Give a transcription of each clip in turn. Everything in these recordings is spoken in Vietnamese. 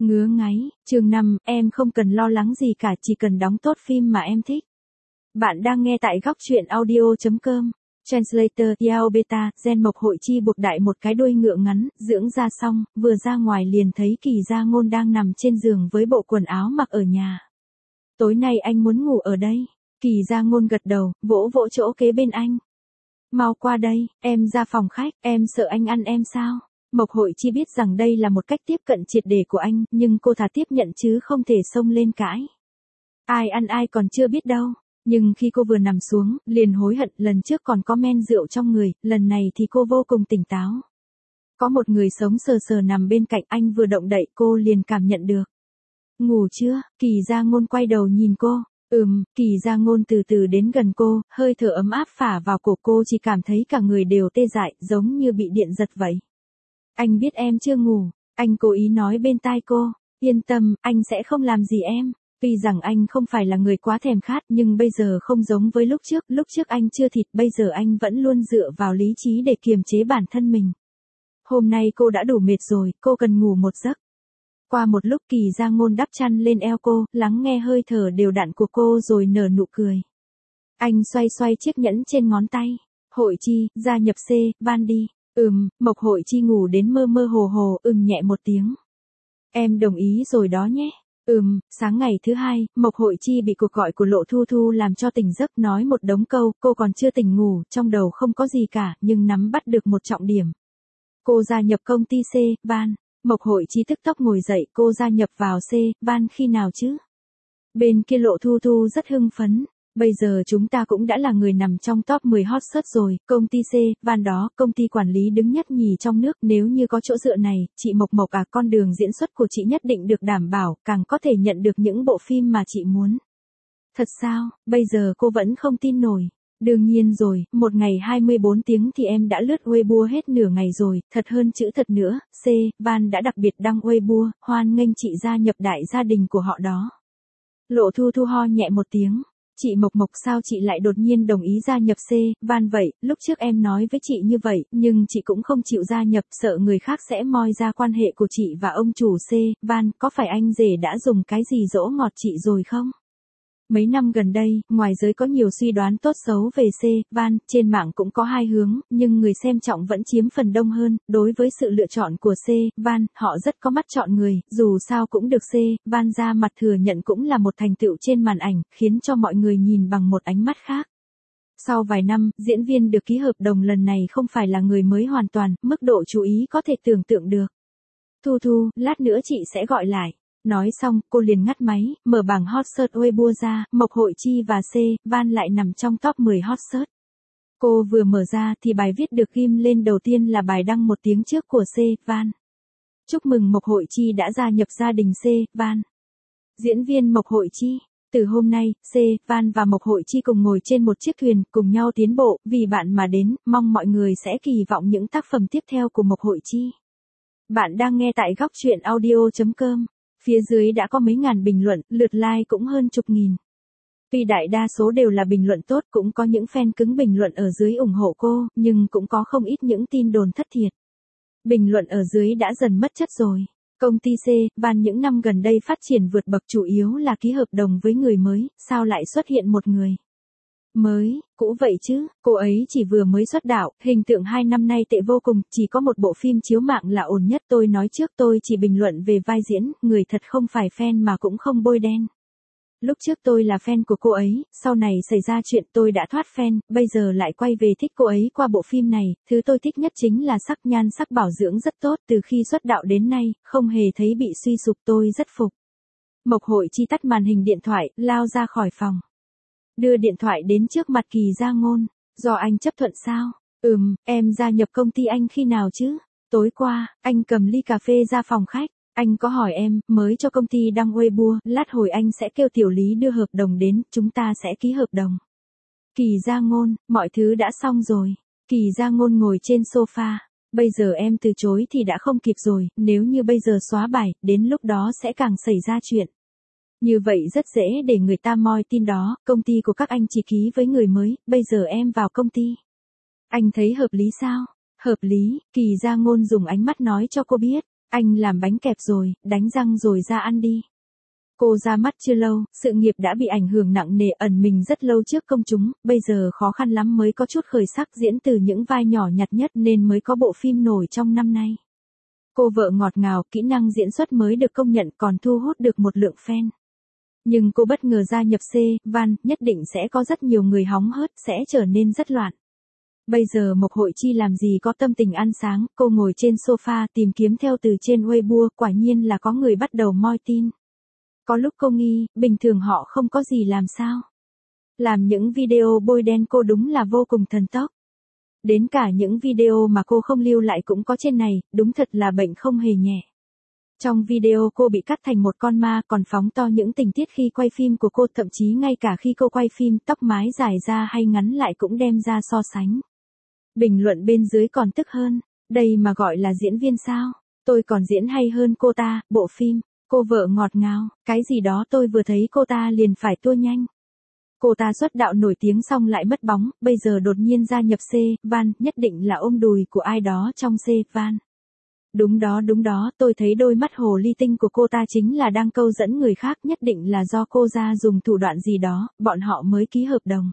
Ngứa ngáy, chương 5, em không cần lo lắng gì cả, chỉ cần đóng tốt phim mà em thích. Bạn đang nghe tại góc truyện audio.com. Translator Yao Beta, Gen Mộc Hội Chi buộc đại một cái đuôi ngựa ngắn, dưỡng ra xong, vừa ra ngoài liền thấy Kỳ Gia Ngôn đang nằm trên giường với bộ quần áo mặc ở nhà. Tối nay anh muốn ngủ ở đây. Kỳ Gia Ngôn gật đầu, vỗ vỗ chỗ kế bên anh. Mau qua đây, em ra phòng khách, em sợ anh ăn em sao? Mộc Hội Chi biết rằng đây là một cách tiếp cận triệt để của anh, nhưng cô thà tiếp nhận chứ không thể xông lên cãi. Ai ăn ai còn chưa biết đâu. Nhưng khi cô vừa nằm xuống, liền hối hận, lần trước còn có men rượu trong người, lần này thì cô vô cùng tỉnh táo. Có một người sống sờ sờ nằm bên cạnh anh, vừa động đậy cô liền cảm nhận được. Ngủ chưa? Kỳ Gia Ngôn quay đầu nhìn cô. Kỳ Gia Ngôn từ từ đến gần cô, hơi thở ấm áp phả vào cổ cô, chỉ cảm thấy cả người đều tê dại, giống như bị điện giật vậy. Anh biết em chưa ngủ, anh cố ý nói bên tai cô, yên tâm, anh sẽ không làm gì em. Tuy rằng anh không phải là người quá thèm khát, nhưng bây giờ không giống với lúc trước anh chưa thịt, bây giờ anh vẫn luôn dựa vào lý trí để kiềm chế bản thân mình. Hôm nay cô đã đủ mệt rồi, cô cần ngủ một giấc. Qua một lúc Kỳ Gia Ngôn đắp chăn lên eo cô, lắng nghe hơi thở đều đặn của cô rồi nở nụ cười. Anh xoay xoay chiếc nhẫn trên ngón tay. Hội Chi, gia nhập C, van đi. Mộc Hội Chi ngủ đến mơ mơ hồ hồ, nhẹ một tiếng. Em đồng ý rồi đó nhé. Sáng ngày thứ hai, Mộc Hội Chi bị cuộc gọi của Lộ Thu Thu làm cho tỉnh giấc, nói một đống câu, cô còn chưa tỉnh ngủ, trong đầu không có gì cả, nhưng nắm bắt được một trọng điểm. Cô gia nhập công ty C, van. Mộc Hội Chi tức tốc ngồi dậy, cô gia nhập vào C, van khi nào chứ? Bên kia Lộ Thu Thu rất hưng phấn. Bây giờ chúng ta cũng đã là người nằm trong top 10 hot search rồi, công ty C, van đó, công ty quản lý đứng nhất nhì trong nước, nếu như có chỗ dựa này, chị Mộc con đường diễn xuất của chị nhất định được đảm bảo, càng có thể nhận được những bộ phim mà chị muốn. Thật sao, bây giờ cô vẫn không tin nổi. Đương nhiên rồi, một ngày 24 tiếng thì em đã lướt Weibo hết nửa ngày rồi, thật hơn chữ thật nữa, C, van đã đặc biệt đăng Weibo, hoan nghênh chị gia nhập đại gia đình của họ đó. Lộ Thu Thu ho nhẹ một tiếng. Chị Mộc sao chị lại đột nhiên đồng ý gia nhập C, van vậy, lúc trước em nói với chị như vậy, nhưng chị cũng không chịu gia nhập, sợ người khác sẽ moi ra quan hệ của chị và ông chủ C, van, có phải anh rể đã dùng cái gì dỗ ngọt chị rồi không? Mấy năm gần đây, ngoài giới có nhiều suy đoán tốt xấu về C, van, trên mạng cũng có hai hướng, nhưng người xem trọng vẫn chiếm phần đông hơn, đối với sự lựa chọn của C, van, họ rất có mắt chọn người, dù sao cũng được C, van ra mặt thừa nhận cũng là một thành tựu trên màn ảnh, khiến cho mọi người nhìn bằng một ánh mắt khác. Sau vài năm, diễn viên được ký hợp đồng lần này không phải là người mới hoàn toàn, mức độ chú ý có thể tưởng tượng được. Thu Thu, lát nữa chị sẽ gọi lại. Nói xong, cô liền ngắt máy, mở bảng hot search Weibo ra, Mộc Hội Chi và C, van lại nằm trong top 10 hot search. Cô vừa mở ra thì bài viết được ghim lên đầu tiên là bài đăng một tiếng trước của C, van. Chúc mừng Mộc Hội Chi đã gia nhập gia đình C, van. Diễn viên Mộc Hội Chi. Từ hôm nay, C, van và Mộc Hội Chi cùng ngồi trên một chiếc thuyền, cùng nhau tiến bộ, vì bạn mà đến, mong mọi người sẽ kỳ vọng những tác phẩm tiếp theo của Mộc Hội Chi. Bạn đang nghe tại góc truyện audio.com. Phía dưới đã có mấy ngàn bình luận, lượt like cũng hơn chục nghìn. Tuy đại đa số đều là bình luận tốt, cũng có những fan cứng bình luận ở dưới ủng hộ cô, nhưng cũng có không ít những tin đồn thất thiệt. Bình luận ở dưới đã dần mất chất rồi. Công ty C, van những năm gần đây phát triển vượt bậc, chủ yếu là ký hợp đồng với người mới, sao lại xuất hiện một người mới, cũ vậy chứ, cô ấy chỉ vừa mới xuất đạo, hình tượng 2 năm nay tệ vô cùng, chỉ có một bộ phim chiếu mạng là ổn nhất, tôi nói trước tôi chỉ bình luận về vai diễn, người thật không phải fan mà cũng không bôi đen. Lúc trước tôi là fan của cô ấy, sau này xảy ra chuyện tôi đã thoát fan, bây giờ lại quay về thích cô ấy qua bộ phim này, thứ tôi thích nhất chính là sắc nhan sắc bảo dưỡng rất tốt, từ khi xuất đạo đến nay, không hề thấy bị suy sụp, tôi rất phục. Mộc Hội Chi tắt màn hình điện thoại, lao ra khỏi phòng. Đưa điện thoại đến trước mặt Kỳ Gia Ngôn. Do anh chấp thuận sao? Em gia nhập công ty anh khi nào chứ? Tối qua, anh cầm ly cà phê ra phòng khách. Anh có hỏi em, mới cho công ty đăng Weibo, lát hồi anh sẽ kêu tiểu lý đưa hợp đồng đến, chúng ta sẽ ký hợp đồng. Kỳ Gia Ngôn, mọi thứ đã xong rồi. Kỳ Gia Ngôn ngồi trên sofa. Bây giờ em từ chối thì đã không kịp rồi, nếu như bây giờ xóa bài, đến lúc đó sẽ càng xảy ra chuyện. Như vậy rất dễ để người ta moi tin đó, công ty của các anh chỉ ký với người mới, bây giờ em vào công ty. Anh thấy hợp lý sao? Hợp lý, Kỳ Gia Ngôn dùng ánh mắt nói cho cô biết. Anh làm bánh kẹp rồi, đánh răng rồi ra ăn đi. Cô ra mắt chưa lâu, sự nghiệp đã bị ảnh hưởng nặng nề, ẩn mình rất lâu trước công chúng, bây giờ khó khăn lắm mới có chút khởi sắc, diễn từ những vai nhỏ nhặt nhất nên mới có bộ phim nổi trong năm nay. Cô vợ ngọt ngào, kỹ năng diễn xuất mới được công nhận còn thu hút được một lượng fan. Nhưng cô bất ngờ gia nhập C, Van, nhất định sẽ có rất nhiều người hóng hớt, sẽ trở nên rất loạn. Bây giờ Mộc Hội Chi làm gì có tâm tình ăn sáng, cô ngồi trên sofa tìm kiếm theo từ trên Weibo, quả nhiên là có người bắt đầu moi tin. Có lúc cô nghi, bình thường họ không có gì làm sao. Làm những video bôi đen cô đúng là vô cùng thần tốc. Đến cả những video mà cô không lưu lại cũng có trên này, đúng thật là bệnh không hề nhẹ. Trong video cô bị cắt thành một con ma còn phóng to những tình tiết khi quay phim của cô, thậm chí ngay cả khi cô quay phim tóc mái dài ra hay ngắn lại cũng đem ra so sánh. Bình luận bên dưới còn tức hơn, đây mà gọi là diễn viên sao, tôi còn diễn hay hơn cô ta, bộ phim, cô vợ ngọt ngào, cái gì đó tôi vừa thấy cô ta liền phải tua nhanh. Cô ta xuất đạo nổi tiếng xong lại mất bóng, bây giờ đột nhiên gia nhập C, Van, nhất định là ôm đùi của ai đó trong C, Van. Đúng đó, tôi thấy đôi mắt hồ ly tinh của cô ta chính là đang câu dẫn người khác, nhất định là do cô ra dùng thủ đoạn gì đó, bọn họ mới ký hợp đồng.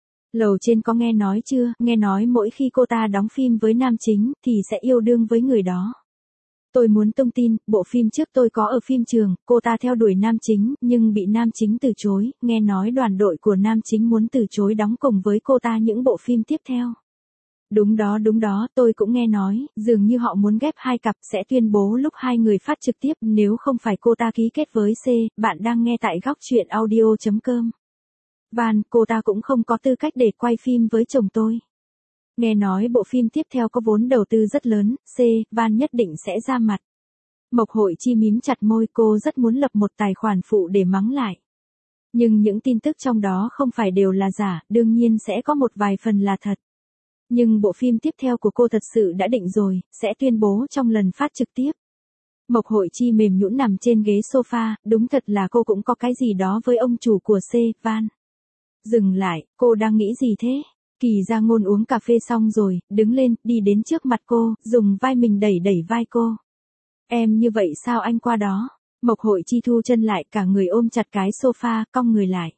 Lầu trên có nghe nói chưa, nghe nói mỗi khi cô ta đóng phim với nam chính, thì sẽ yêu đương với người đó. Tôi muốn tung tin, bộ phim trước tôi có ở phim trường, cô ta theo đuổi nam chính, nhưng bị nam chính từ chối, nghe nói đoàn đội của nam chính muốn từ chối đóng cùng với cô ta những bộ phim tiếp theo. Đúng đó, tôi cũng nghe nói, dường như họ muốn ghép hai cặp, sẽ tuyên bố lúc hai người phát trực tiếp, nếu không phải cô ta ký kết với C, bạn đang nghe tại góc truyện audio.com. Van, cô ta cũng không có tư cách để quay phim với chồng tôi. Nghe nói bộ phim tiếp theo có vốn đầu tư rất lớn, C, Van nhất định sẽ ra mặt. Mộc Hội Chi mím chặt môi, cô rất muốn lập một tài khoản phụ để mắng lại. Nhưng những tin tức trong đó không phải đều là giả, đương nhiên sẽ có một vài phần là thật. Nhưng bộ phim tiếp theo của cô thật sự đã định rồi, sẽ tuyên bố trong lần phát trực tiếp. Mộc Hội Chi mềm nhũn nằm trên ghế sofa, đúng thật là cô cũng có cái gì đó với ông chủ của C, Van. Dừng lại, cô đang nghĩ gì thế? Kỳ Gia Ngôn uống cà phê xong rồi, đứng lên, đi đến trước mặt cô, dùng vai mình đẩy vai cô. Em như vậy sao anh qua đó? Mộc Hội Chi thu chân lại, cả người ôm chặt cái sofa, cong người lại.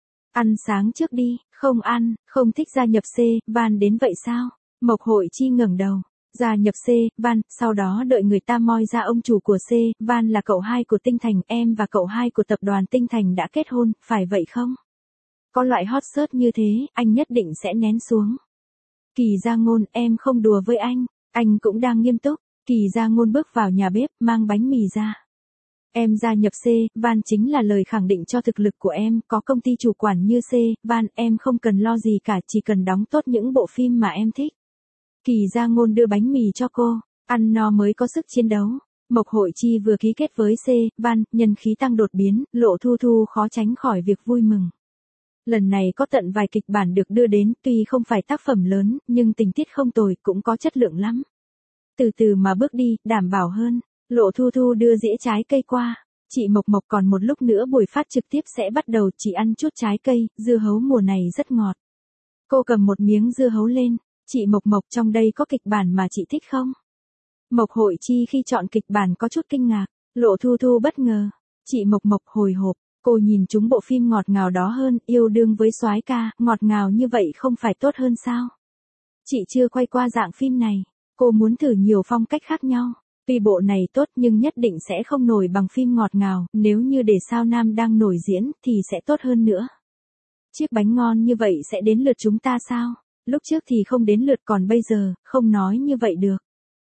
Ăn sáng trước đi, không ăn, không thích gia nhập C, Van đến vậy sao? Mộc Hội Chi ngẩng đầu. Gia nhập C, Van, sau đó đợi người ta moi ra ông chủ của C, Van là cậu hai của Tinh Thành, em và cậu hai của tập đoàn Tinh Thành đã kết hôn, phải vậy không? Có loại hot search như thế, anh nhất định sẽ nén xuống. Kỳ Gia Ngôn, em không đùa với anh cũng đang nghiêm túc. Kỳ Gia Ngôn bước vào nhà bếp, mang bánh mì ra. Em gia nhập C, Van chính là lời khẳng định cho thực lực của em, có công ty chủ quản như C, Van, em không cần lo gì cả, chỉ cần đóng tốt những bộ phim mà em thích. Kỳ Gia Ngôn đưa bánh mì cho cô, ăn no mới có sức chiến đấu. Mộc Hội Chi vừa ký kết với C, Van, nhân khí tăng đột biến, Lộ Thu Thu khó tránh khỏi việc vui mừng. Lần này có tận vài kịch bản được đưa đến, tuy không phải tác phẩm lớn, nhưng tình tiết không tồi, cũng có chất lượng lắm. Từ từ mà bước đi, đảm bảo hơn. Lộ Thu Thu đưa dĩa trái cây qua. Chị Mộc Mộc, còn một lúc nữa buổi phát trực tiếp sẽ bắt đầu, chị ăn chút trái cây, dưa hấu mùa này rất ngọt. Cô cầm một miếng dưa hấu lên. Chị Mộc Mộc, trong đây có kịch bản mà chị thích không? Mộc Hội Chi khi chọn kịch bản có chút kinh ngạc. Lộ Thu Thu bất ngờ. Chị Mộc Mộc hồi hộp. Cô nhìn chúng bộ phim ngọt ngào đó hơn, yêu đương với soái ca, ngọt ngào như vậy không phải tốt hơn sao? Chị chưa quay qua dạng phim này. Cô muốn thử nhiều phong cách khác nhau. Tuy bộ này tốt nhưng nhất định sẽ không nổi bằng phim ngọt ngào, nếu như để sao nam đang nổi diễn thì sẽ tốt hơn nữa. Chiếc bánh ngon như vậy sẽ đến lượt chúng ta sao? Lúc trước thì không đến lượt, còn bây giờ, không nói như vậy được.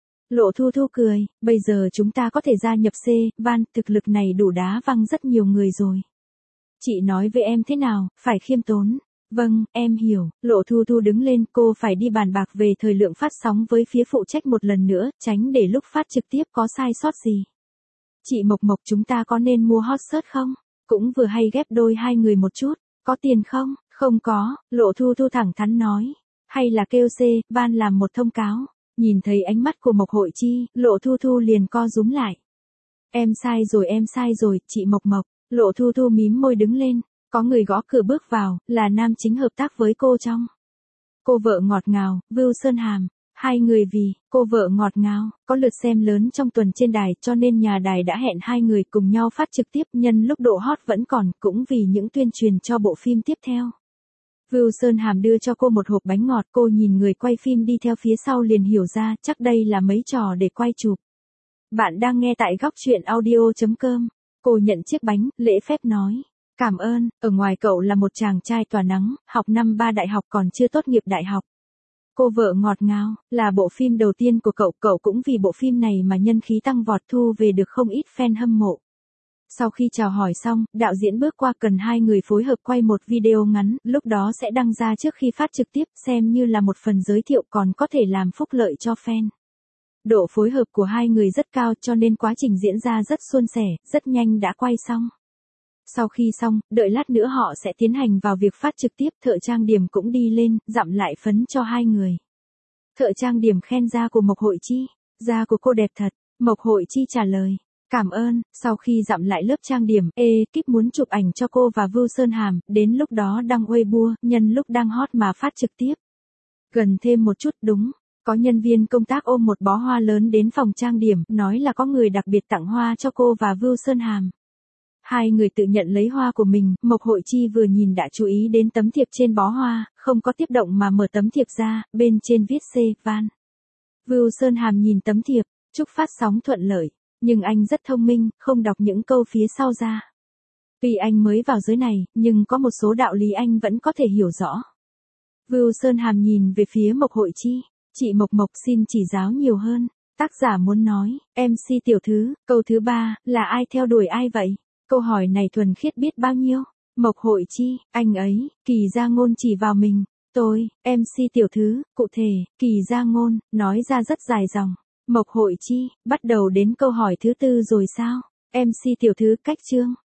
Lộ Thu Thu cười, bây giờ chúng ta có thể gia nhập C, Van, thực lực này đủ đá văng rất nhiều người rồi. Chị nói với em thế nào, phải khiêm tốn. Vâng, em hiểu. Lộ Thu Thu đứng lên, cô phải đi bàn bạc về thời lượng phát sóng với phía phụ trách một lần nữa, tránh để lúc phát trực tiếp có sai sót gì. Chị Mộc Mộc, chúng ta có nên mua hot search không? Cũng vừa hay ghép đôi hai người một chút. Có tiền không? Không có, Lộ Thu Thu thẳng thắn nói. Hay là kêu C, Van làm một thông cáo. Nhìn thấy ánh mắt của Mộc Hội Chi, Lộ Thu Thu liền co rúm lại. Em sai rồi, chị Mộc Mộc. Lộ Thu Thu mím môi đứng lên. Có người gõ cửa bước vào, là nam chính hợp tác với cô trong. Cô vợ ngọt ngào, Vưu Sơn Hàm. Hai người vì cô vợ ngọt ngào, có lượt xem lớn trong tuần trên đài cho nên nhà đài đã hẹn hai người cùng nhau phát trực tiếp nhân lúc độ hot vẫn còn, cũng vì những tuyên truyền cho bộ phim tiếp theo. Vưu Sơn Hàm đưa cho cô một hộp bánh ngọt, cô nhìn người quay phim đi theo phía sau liền hiểu ra chắc đây là mấy trò để quay chụp. Bạn đang nghe tại góc truyện audio.com. Cô nhận chiếc bánh, lễ phép nói. Cảm ơn, ở ngoài cậu là một chàng trai tỏa nắng, học năm 3 đại học còn chưa tốt nghiệp đại học. Cô vợ ngọt ngào, là bộ phim đầu tiên của cậu cũng vì bộ phim này mà nhân khí tăng vọt thu về được không ít fan hâm mộ. Sau khi chào hỏi xong, đạo diễn bước qua cần hai người phối hợp quay một video ngắn, lúc đó sẽ đăng ra trước khi phát trực tiếp, xem như là một phần giới thiệu còn có thể làm phúc lợi cho fan. Độ phối hợp của hai người rất cao cho nên quá trình diễn ra rất suôn sẻ, rất nhanh đã quay xong. Sau khi xong, đợi lát nữa họ sẽ tiến hành vào việc phát trực tiếp, thợ trang điểm cũng đi lên, dặm lại phấn cho hai người. Thợ trang điểm khen da của Mộc Hội Chi, da của cô đẹp thật, Mộc Hội Chi trả lời. Cảm ơn, sau khi dặm lại lớp trang điểm, ekip muốn chụp ảnh cho cô và Vưu Sơn Hàm, đến lúc đó đăng Weibo, nhân lúc đang hot mà phát trực tiếp. Gần thêm một chút đúng, có nhân viên công tác ôm một bó hoa lớn đến phòng trang điểm, nói là có người đặc biệt tặng hoa cho cô và Vưu Sơn Hàm. Hai người tự nhận lấy hoa của mình, Mộc Hội Chi vừa nhìn đã chú ý đến tấm thiệp trên bó hoa, không có tiếp động mà mở tấm thiệp ra, bên trên viết C, Van. Vưu Sơn Hàm nhìn tấm thiệp, chúc phát sóng thuận lợi. Nhưng anh rất thông minh, không đọc những câu phía sau ra. Vì anh mới vào giới này, nhưng có một số đạo lý anh vẫn có thể hiểu rõ. Vưu Sơn Hàm nhìn về phía Mộc Hội Chi. Chị Mộc xin chỉ giáo nhiều hơn. Tác giả muốn nói, MC tiểu thư, câu thứ 3, là ai theo đuổi ai vậy? Câu hỏi này thuần khiết biết bao nhiêu. Mộc Hội Chi, anh ấy, Kỳ Gia Ngôn chỉ vào mình. Tôi, MC tiểu thư, cụ thể, Kỳ Gia Ngôn, nói ra rất dài dòng. Mộc Hội Chi, bắt đầu đến câu hỏi thứ 4 rồi sao? MC tiểu thư cách chương.